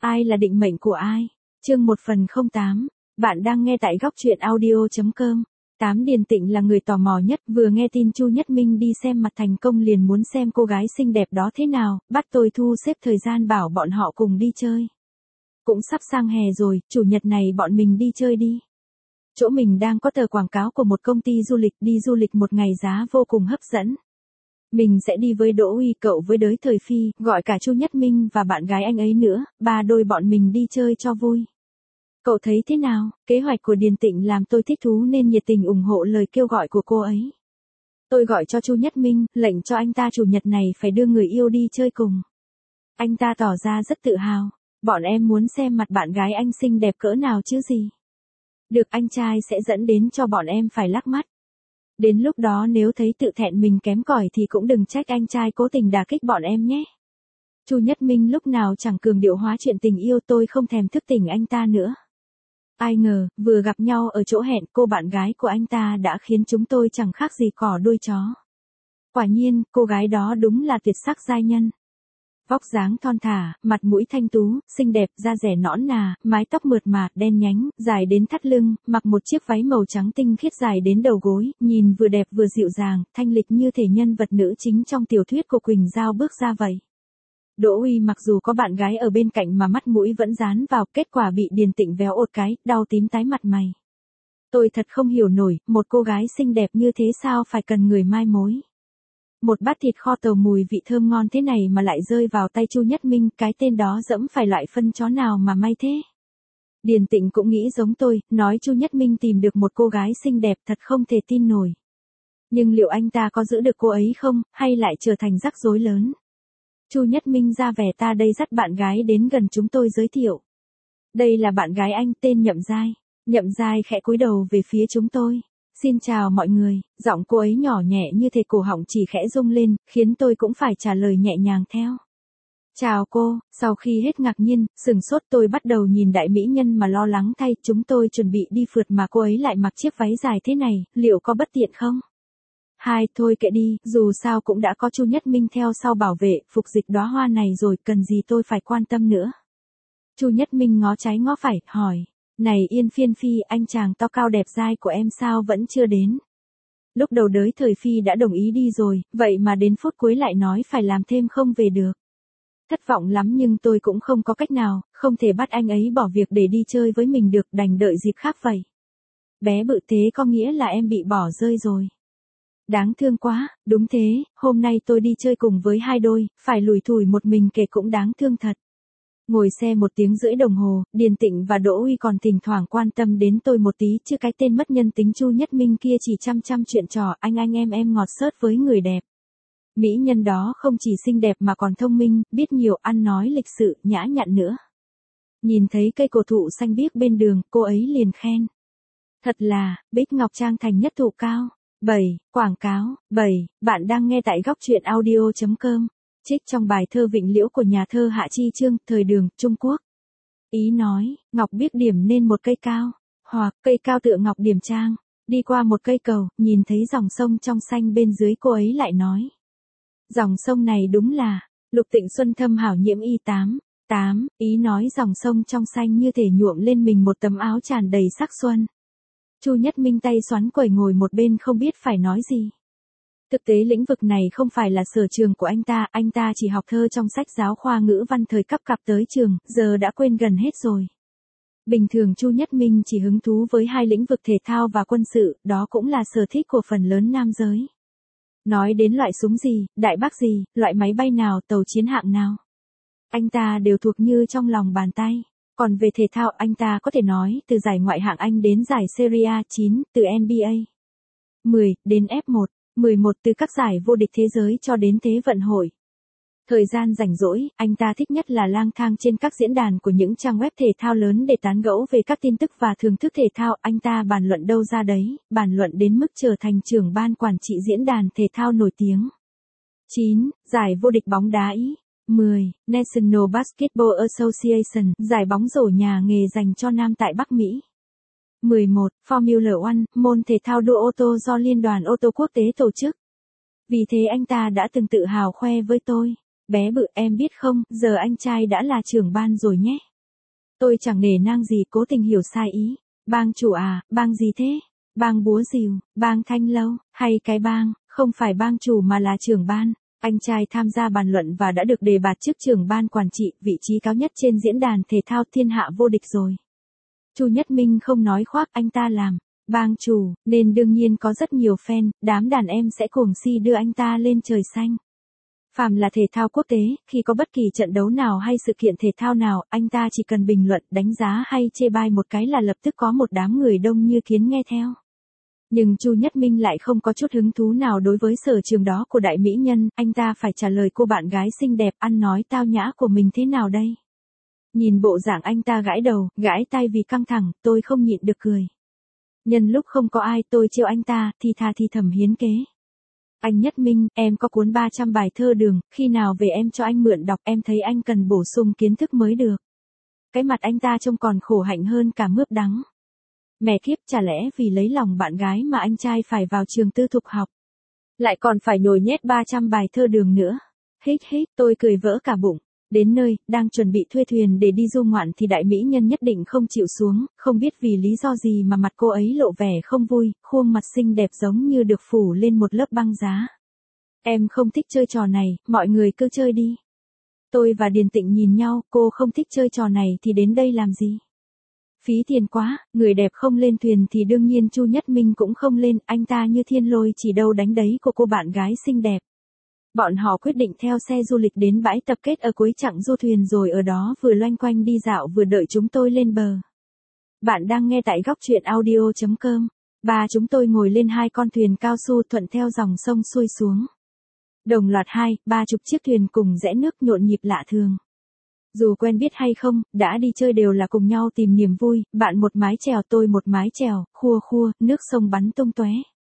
Ai là định mệnh của ai? Chương 1/08. Bạn đang nghe tại góc truyện audio.com. Điền Tịnh là người tò mò nhất, vừa nghe tin Chu Nhất Minh đi xem mặt thành công liền muốn xem cô gái xinh đẹp đó thế nào, bắt tôi thu xếp thời gian bảo bọn họ cùng đi chơi. Cũng sắp sang hè rồi, chủ nhật này bọn mình đi chơi đi. Chỗ mình đang có tờ quảng cáo của một công ty du lịch, đi du lịch một ngày giá vô cùng hấp dẫn. Mình sẽ đi với Đỗ Uy, cậu với Đới Thời Phi, gọi cả Chu Nhất Minh và bạn gái anh ấy nữa, ba đôi bọn mình đi chơi cho vui. Cậu thấy thế nào? Kế hoạch của Điền Tịnh làm tôi thích thú nên nhiệt tình ủng hộ lời kêu gọi của cô ấy. Tôi gọi cho Chu Nhất Minh, lệnh cho anh ta chủ nhật này phải đưa người yêu đi chơi cùng. Anh ta tỏ ra rất tự hào. Bọn em muốn xem mặt bạn gái anh xinh đẹp cỡ nào chứ gì. Được, anh trai sẽ dẫn đến cho bọn em phải lắc mắt. Đến lúc đó nếu thấy tự thẹn mình kém cỏi thì cũng đừng trách anh trai cố tình đả kích bọn em nhé. Chu Nhất Minh lúc nào chẳng cường điệu hóa chuyện tình yêu, tôi không thèm thức tỉnh anh ta nữa. Ai ngờ, vừa gặp nhau ở chỗ hẹn, cô bạn gái của anh ta đã khiến chúng tôi chẳng khác gì cỏ đuôi chó. Quả nhiên, cô gái đó đúng là tuyệt sắc giai nhân. Vóc dáng thon thả, mặt mũi thanh tú, xinh đẹp, da dẻ nõn nà, mái tóc mượt mà, đen nhánh, dài đến thắt lưng, mặc một chiếc váy màu trắng tinh khiết dài đến đầu gối, nhìn vừa đẹp vừa dịu dàng, thanh lịch như thể nhân vật nữ chính trong tiểu thuyết của Quỳnh Giao bước ra vậy. Đỗ Uy mặc dù có bạn gái ở bên cạnh mà mắt mũi vẫn dán vào, kết quả bị Điền Tịnh véo ột cái, đau tím tái mặt mày. Tôi thật không hiểu nổi, một cô gái xinh đẹp như thế sao phải cần người mai mối. Một bát thịt kho tàu mùi vị thơm ngon thế này mà lại rơi vào tay Chu Nhất Minh, cái tên đó dẫm phải loại phân chó nào mà may thế. Điền Tịnh cũng nghĩ giống tôi, nói Chu Nhất Minh tìm được một cô gái xinh đẹp thật không thể tin nổi. Nhưng liệu anh ta có giữ được cô ấy không, hay lại trở thành rắc rối lớn? Chu Nhất Minh ra vẻ ta đây dắt bạn gái đến gần chúng tôi giới thiệu. Đây là bạn gái anh, tên Nhậm Giai. Nhậm Giai khẽ cúi đầu về phía chúng tôi. Xin chào mọi người, giọng cô ấy nhỏ nhẹ như thể cổ họng chỉ khẽ rung lên, khiến tôi cũng phải trả lời nhẹ nhàng theo. Chào cô, sau khi hết ngạc nhiên, sửng sốt tôi bắt đầu nhìn đại mỹ nhân mà lo lắng thay, chúng tôi chuẩn bị đi phượt mà cô ấy lại mặc chiếc váy dài thế này, liệu có bất tiện không? Thôi kệ đi, dù sao cũng đã có Chu Nhất Minh theo sau bảo vệ, phục dịch đóa hoa này rồi, cần gì tôi phải quan tâm nữa. Chu Nhất Minh ngó trái ngó phải, hỏi. Này Yên Phiên Phi, anh chàng to cao đẹp dai của em sao vẫn chưa đến? Lúc đầu Đới Thời Phi đã đồng ý đi rồi, vậy mà đến phút cuối lại nói phải làm thêm không về được. Thất vọng lắm nhưng tôi cũng không có cách nào, không thể bắt anh ấy bỏ việc để đi chơi với mình được, đành đợi dịp khác vậy. Bé bự thế có nghĩa là em bị bỏ rơi rồi. Đáng thương quá, đúng thế, hôm nay tôi đi chơi cùng với hai đôi, phải lủi thủi một mình kể cũng đáng thương thật. Ngồi xe 1 tiếng rưỡi đồng hồ, Điền Tịnh và Đỗ Uy còn thỉnh thoảng quan tâm đến tôi một tí, chứ cái tên mất nhân tính Chu Nhất Minh kia chỉ chăm chuyện trò anh em ngọt xớt với người đẹp. Mỹ nhân đó không chỉ xinh đẹp mà còn thông minh, biết nhiều, ăn nói lịch sự, nhã nhặn nữa. Nhìn thấy cây cổ thụ xanh biếc bên đường, cô ấy liền khen. Thật là, Bích Ngọc Trang thành nhất thụ cao. Quảng cáo. Bạn đang nghe tại góc truyện audio.com. Trích trong bài thơ Vịnh Liễu của nhà thơ Hạ Chi Chương, thời Đường, Trung Quốc. Ý nói, ngọc biếc điểm nên một cây cao, hoặc cây cao tựa ngọc điểm trang. Đi qua một cây cầu, nhìn thấy dòng sông trong xanh bên dưới, cô ấy lại nói. Dòng sông này đúng là, lục tịnh xuân thâm hảo nhiễm y 8. Ý nói dòng sông trong xanh như thể nhuộm lên mình một tấm áo tràn đầy sắc xuân. Chu Nhất Minh tay xoắn quẩy ngồi một bên không biết phải nói gì. Thực tế lĩnh vực này không phải là sở trường của anh ta chỉ học thơ trong sách giáo khoa ngữ văn thời cấp cặp tới trường, giờ đã quên gần hết rồi. Bình thường Chu Nhất Minh chỉ hứng thú với 2 lĩnh vực thể thao và quân sự, đó cũng là sở thích của phần lớn nam giới. Nói đến loại súng gì, đại bác gì, loại máy bay nào, tàu chiến hạng nào, anh ta đều thuộc như trong lòng bàn tay. Còn về thể thao, anh ta có thể nói từ giải ngoại hạng Anh đến giải Serie A, 9, từ NBA 10 đến F1, 11, từ các giải vô địch thế giới cho đến Thế vận hội. Thời gian rảnh rỗi, anh ta thích nhất là lang thang trên các diễn đàn của những trang web thể thao lớn để tán gẫu về các tin tức và thưởng thức thể thao. Anh ta bàn luận đâu ra đấy, bàn luận đến mức trở thành trưởng ban quản trị diễn đàn thể thao nổi tiếng. 9. Giải vô địch bóng đá Ý. 10. National Basketball Association, giải bóng rổ nhà nghề dành cho nam tại Bắc Mỹ. 11. Formula One, môn thể thao đua ô tô do Liên đoàn ô tô quốc tế tổ chức. Vì thế anh ta đã từng tự hào khoe với tôi. Bé bự, em biết không, giờ anh trai đã là trưởng ban rồi nhé. Tôi chẳng nể nang gì, cố tình hiểu sai ý. Bang chủ à, bang gì thế? Bang búa rìu, bang thanh lâu, hay cái bang, không phải bang chủ mà là trưởng ban. Anh trai tham gia bàn luận và đã được đề bạt chức trưởng ban quản trị, vị trí cao nhất trên diễn đàn thể thao thiên hạ vô địch rồi. Chu Nhất Minh không nói khoác, anh ta làm bang chủ, nên đương nhiên có rất nhiều fan, đám đàn em sẽ cuồng si đưa anh ta lên trời xanh. Phàm là thể thao quốc tế, khi có bất kỳ trận đấu nào hay sự kiện thể thao nào, anh ta chỉ cần bình luận, đánh giá hay chê bai một cái là lập tức có một đám người đông như kiến nghe theo. Nhưng Chu Nhất Minh lại không có chút hứng thú nào đối với sở trường đó của đại mỹ nhân, anh ta phải trả lời cô bạn gái xinh đẹp ăn nói tao nhã của mình thế nào đây. Nhìn bộ dạng anh ta gãi đầu, gãi tai vì căng thẳng, tôi không nhịn được cười. Nhân lúc không có ai tôi trêu anh ta, thì thà thì thầm hiến kế. Anh Nhất Minh, em có cuốn 300 bài thơ Đường, khi nào về em cho anh mượn đọc, em thấy anh cần bổ sung kiến thức mới được. Cái mặt anh ta trông còn khổ hạnh hơn cả mướp đắng. Mẹ kiếp, chả lẽ vì lấy lòng bạn gái mà anh trai phải vào trường tư thục học. Lại còn phải nhồi nhét 300 bài thơ Đường nữa. Hít hít, tôi cười vỡ cả bụng. Đến nơi, đang chuẩn bị thuê thuyền để đi du ngoạn thì đại mỹ nhân nhất định không chịu xuống, không biết vì lý do gì mà mặt cô ấy lộ vẻ không vui, khuôn mặt xinh đẹp giống như được phủ lên một lớp băng giá. Em không thích chơi trò này, mọi người cứ chơi đi. Tôi và Điền Tịnh nhìn nhau, cô không thích chơi trò này thì đến đây làm gì? Phí tiền quá, người đẹp không lên thuyền thì đương nhiên Chu Nhất Minh cũng không lên, anh ta như thiên lôi chỉ đâu đánh đấy của cô bạn gái xinh đẹp. Bọn họ quyết định theo xe du lịch đến bãi tập kết ở cuối chặng du thuyền rồi ở đó vừa loanh quanh đi dạo vừa đợi chúng tôi lên bờ. Bạn đang nghe tại góc truyện audio.com. Ba chúng tôi ngồi lên hai con thuyền cao su thuận theo dòng sông xuôi xuống. Đồng loạt 2-30 chiếc thuyền cùng rẽ nước nhộn nhịp lạ thường. Dù quen biết hay không, đã đi chơi đều là cùng nhau tìm niềm vui, bạn một mái chèo tôi một mái chèo, khua khua, nước sông bắn tung tóe.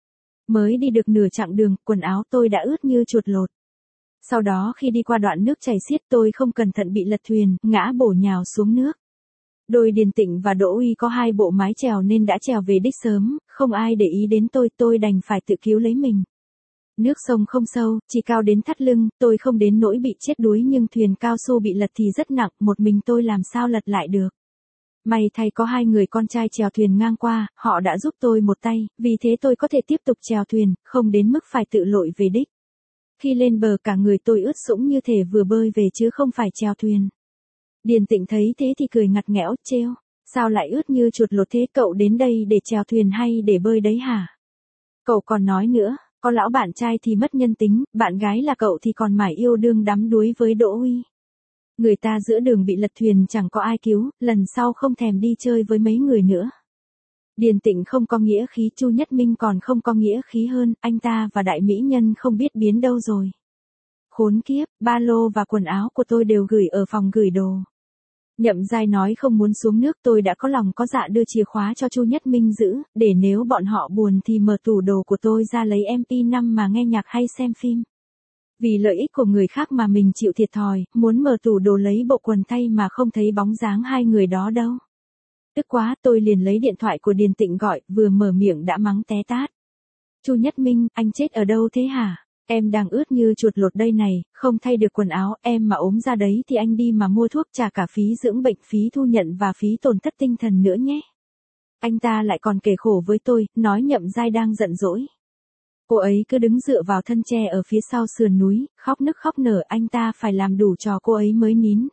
Mới đi được nửa chặng đường, quần áo tôi đã ướt như chuột lột. Sau đó khi đi qua đoạn nước chảy xiết tôi không cẩn thận bị lật thuyền, ngã bổ nhào xuống nước. Đôi Điền Tịnh và Đỗ Uy có hai bộ mái chèo nên đã chèo về đích sớm, không ai để ý đến tôi đành phải tự cứu lấy mình. Nước sông không sâu, chỉ cao đến thắt lưng, tôi không đến nỗi bị chết đuối nhưng thuyền cao su bị lật thì rất nặng, một mình tôi làm sao lật lại được. May thay có hai người con trai chèo thuyền ngang qua, họ đã giúp tôi một tay, vì thế tôi có thể tiếp tục chèo thuyền, không đến mức phải tự lội về đích. Khi lên bờ cả người tôi ướt sũng như thể vừa bơi về chứ không phải chèo thuyền. Điền Tịnh thấy thế thì cười ngặt nghẽo, trêu, sao lại ướt như chuột lột thế, cậu đến đây để chèo thuyền hay để bơi đấy hả? Cậu còn nói nữa, có lão bạn trai thì mất nhân tính, bạn gái là cậu thì còn mải yêu đương đắm đuối với Đỗ Uy. Người ta giữa đường bị lật thuyền chẳng có ai cứu, lần sau không thèm đi chơi với mấy người nữa. Điền Tịnh không có nghĩa khí, Chu Nhất Minh còn không có nghĩa khí hơn, anh ta và đại mỹ nhân không biết biến đâu rồi. Khốn kiếp, ba lô và quần áo của tôi đều gửi ở phòng gửi đồ. Nhậm Giai nói không muốn xuống nước, tôi đã có lòng có dạ đưa chìa khóa cho Chu Nhất Minh giữ, để nếu bọn họ buồn thì mở tủ đồ của tôi ra lấy MP5 mà nghe nhạc hay xem phim. Vì lợi ích của người khác mà mình chịu thiệt thòi, muốn mở tủ đồ lấy bộ quần thay mà không thấy bóng dáng hai người đó đâu. Tức quá, tôi liền lấy điện thoại của Điền Tịnh gọi, vừa mở miệng đã mắng té tát. Chu Nhất Minh, anh chết ở đâu thế hả? Em đang ướt như chuột lột đây này, không thay được quần áo, em mà ốm ra đấy thì anh đi mà mua thuốc, trả cả phí dưỡng bệnh, phí thu nhận và phí tổn thất tinh thần nữa nhé. Anh ta lại còn kể khổ với tôi, nói Nhậm Giai đang giận dỗi. Cô ấy cứ đứng dựa vào thân tre ở phía sau sườn núi, khóc nức khóc nở, anh ta phải làm đủ trò cô ấy mới nín.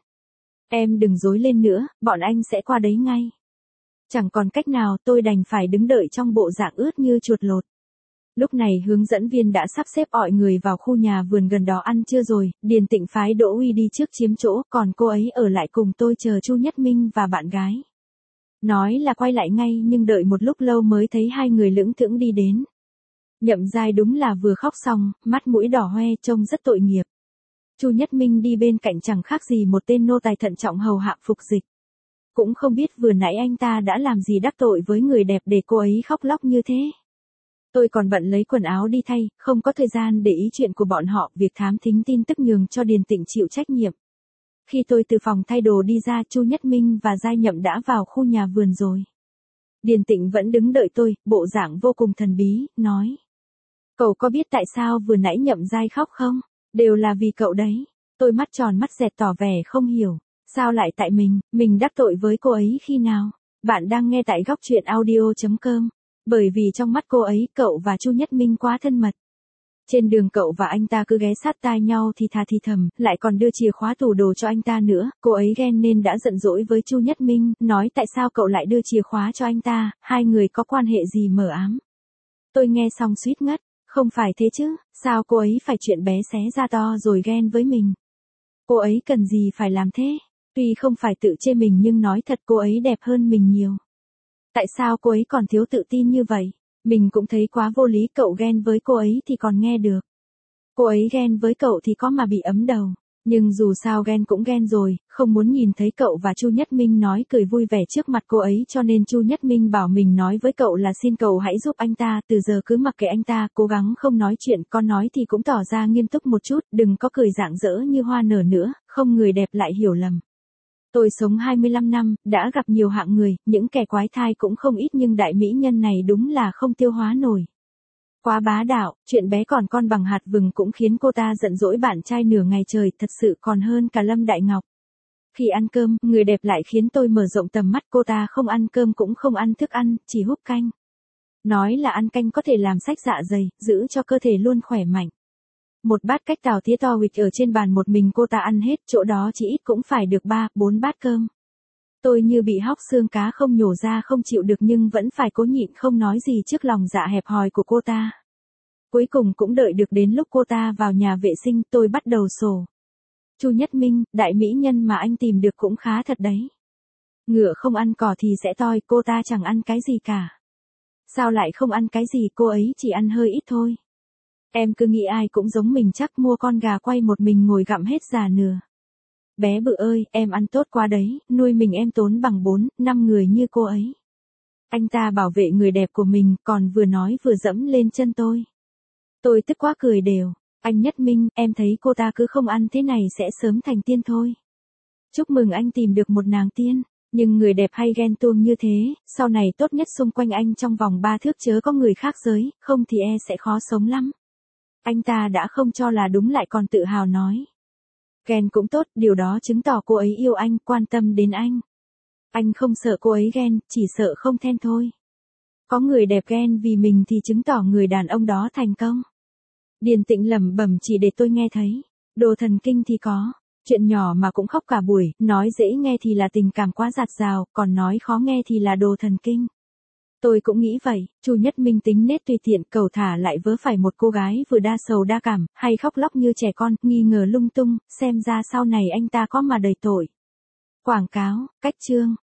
Em đừng dối lên nữa, bọn anh sẽ qua đấy ngay. Chẳng còn cách nào, tôi đành phải đứng đợi trong bộ dạng ướt như chuột lột. Lúc này hướng dẫn viên đã sắp xếp mọi người vào khu nhà vườn gần đó ăn trưa rồi, Điền Tịnh phái Đỗ Uy đi trước chiếm chỗ, còn cô ấy ở lại cùng tôi chờ Chu Nhất Minh và bạn gái. Nói là quay lại ngay nhưng đợi một lúc lâu mới thấy hai người lững thững đi đến. Nhậm Giai đúng là vừa khóc xong, mắt mũi đỏ hoe trông rất tội nghiệp. Chu Nhất Minh đi bên cạnh chẳng khác gì một tên nô tài thận trọng hầu hạ phục dịch. Cũng không biết vừa nãy anh ta đã làm gì đắc tội với người đẹp để cô ấy khóc lóc như thế. Tôi còn bận lấy quần áo đi thay, không có thời gian để ý chuyện của bọn họ, việc thám thính tin tức nhường cho Điền Tịnh chịu trách nhiệm. Khi tôi từ phòng thay đồ đi ra, Chu Nhất Minh và Giai Nhậm đã vào khu nhà vườn rồi. Điền Tịnh vẫn đứng đợi tôi, bộ dạng vô cùng thần bí, nói. Cậu có biết tại sao vừa nãy Nhậm Giai khóc không? Đều là vì cậu đấy. Tôi mắt tròn mắt dẹt tỏ vẻ không hiểu. Sao lại tại mình đắc tội với cô ấy khi nào? Bạn đang nghe tại góc truyện audio.com. Bởi vì trong mắt cô ấy, cậu và Chu Nhất Minh quá thân mật. Trên đường cậu và anh ta cứ ghé sát tai nhau thì thà thì thầm, lại còn đưa chìa khóa tủ đồ cho anh ta nữa. Cô ấy ghen nên đã giận dỗi với Chu Nhất Minh, nói tại sao cậu lại đưa chìa khóa cho anh ta, hai người có quan hệ gì mờ ám. Tôi nghe xong suýt ngất, không phải thế chứ, sao cô ấy phải chuyện bé xé ra to rồi ghen với mình. Cô ấy cần gì phải làm thế? Tuy không phải tự chê mình nhưng nói thật cô ấy đẹp hơn mình nhiều. Tại sao cô ấy còn thiếu tự tin như vậy? Mình cũng thấy quá vô lý, cậu ghen với cô ấy thì còn nghe được. Cô ấy ghen với cậu thì có mà bị ấm đầu. Nhưng dù sao ghen cũng ghen rồi, không muốn nhìn thấy cậu và Chu Nhất Minh nói cười vui vẻ trước mặt cô ấy, cho nên Chu Nhất Minh bảo mình nói với cậu là xin cậu hãy giúp anh ta, từ giờ cứ mặc kệ anh ta, cố gắng không nói chuyện, con nói thì cũng tỏ ra nghiêm túc một chút, đừng có cười rạng rỡ như hoa nở nữa, không người đẹp lại hiểu lầm. Tôi sống 25 năm, đã gặp nhiều hạng người, những kẻ quái thai cũng không ít nhưng đại mỹ nhân này đúng là không tiêu hóa nổi. Quá bá đạo, chuyện bé còn con bằng hạt vừng cũng khiến cô ta giận dỗi bạn trai nửa ngày trời, thật sự còn hơn cả Lâm Đại Ngọc. Khi ăn cơm, người đẹp lại khiến tôi mở rộng tầm mắt, cô ta không ăn cơm cũng không ăn thức ăn, chỉ húp canh. Nói là ăn canh có thể làm sách dạ dày, giữ cho cơ thể luôn khỏe mạnh. Một bát cách tàu tía to huỵch ở trên bàn một mình cô ta ăn hết, chỗ đó chỉ ít cũng phải được 3-4 bát cơm. Tôi như bị hóc xương cá không nhổ ra không chịu được nhưng vẫn phải cố nhịn không nói gì trước lòng dạ hẹp hòi của cô ta. Cuối cùng cũng đợi được đến lúc cô ta vào nhà vệ sinh, tôi bắt đầu sổ. Chu Nhất Minh, đại mỹ nhân mà anh tìm được cũng khá thật đấy. Ngựa không ăn cỏ thì sẽ toi, cô ta chẳng ăn cái gì cả. Sao lại không ăn cái gì, cô ấy chỉ ăn hơi ít thôi. Em cứ nghĩ ai cũng giống mình, chắc mua con gà quay một mình ngồi gặm hết già nửa. Bé bự ơi, em ăn tốt quá đấy, nuôi mình em tốn bằng 4-5 người như cô ấy. Anh ta bảo vệ người đẹp của mình, còn vừa nói vừa dẫm lên chân tôi. Tôi tức quá cười đều. Anh Nhất Minh, em thấy cô ta cứ không ăn thế này sẽ sớm thành tiên thôi. Chúc mừng anh tìm được một nàng tiên. Nhưng người đẹp hay ghen tuông như thế, sau này tốt nhất xung quanh anh trong vòng 3 thước chớ có người khác giới, không thì e sẽ khó sống lắm. Anh ta đã không cho là đúng lại còn tự hào nói. Ghen cũng tốt, điều đó chứng tỏ cô ấy yêu anh, quan tâm đến anh. Anh không sợ cô ấy ghen, chỉ sợ không then thôi. Có người đẹp ghen vì mình thì chứng tỏ người đàn ông đó thành công. Điền Tịnh lẩm bẩm chỉ để tôi nghe thấy. Đồ thần kinh thì có. Chuyện nhỏ mà cũng khóc cả buổi, nói dễ nghe thì là tình cảm quá dạt dào, còn nói khó nghe thì là đồ thần kinh. Tôi cũng nghĩ vậy, Chu Nhất Minh tính nết tùy tiện, cầu thả lại vớ phải một cô gái vừa đa sầu đa cảm, hay khóc lóc như trẻ con, nghi ngờ lung tung, xem ra sau này anh ta có mà đầy tội. Quảng cáo, cách chương.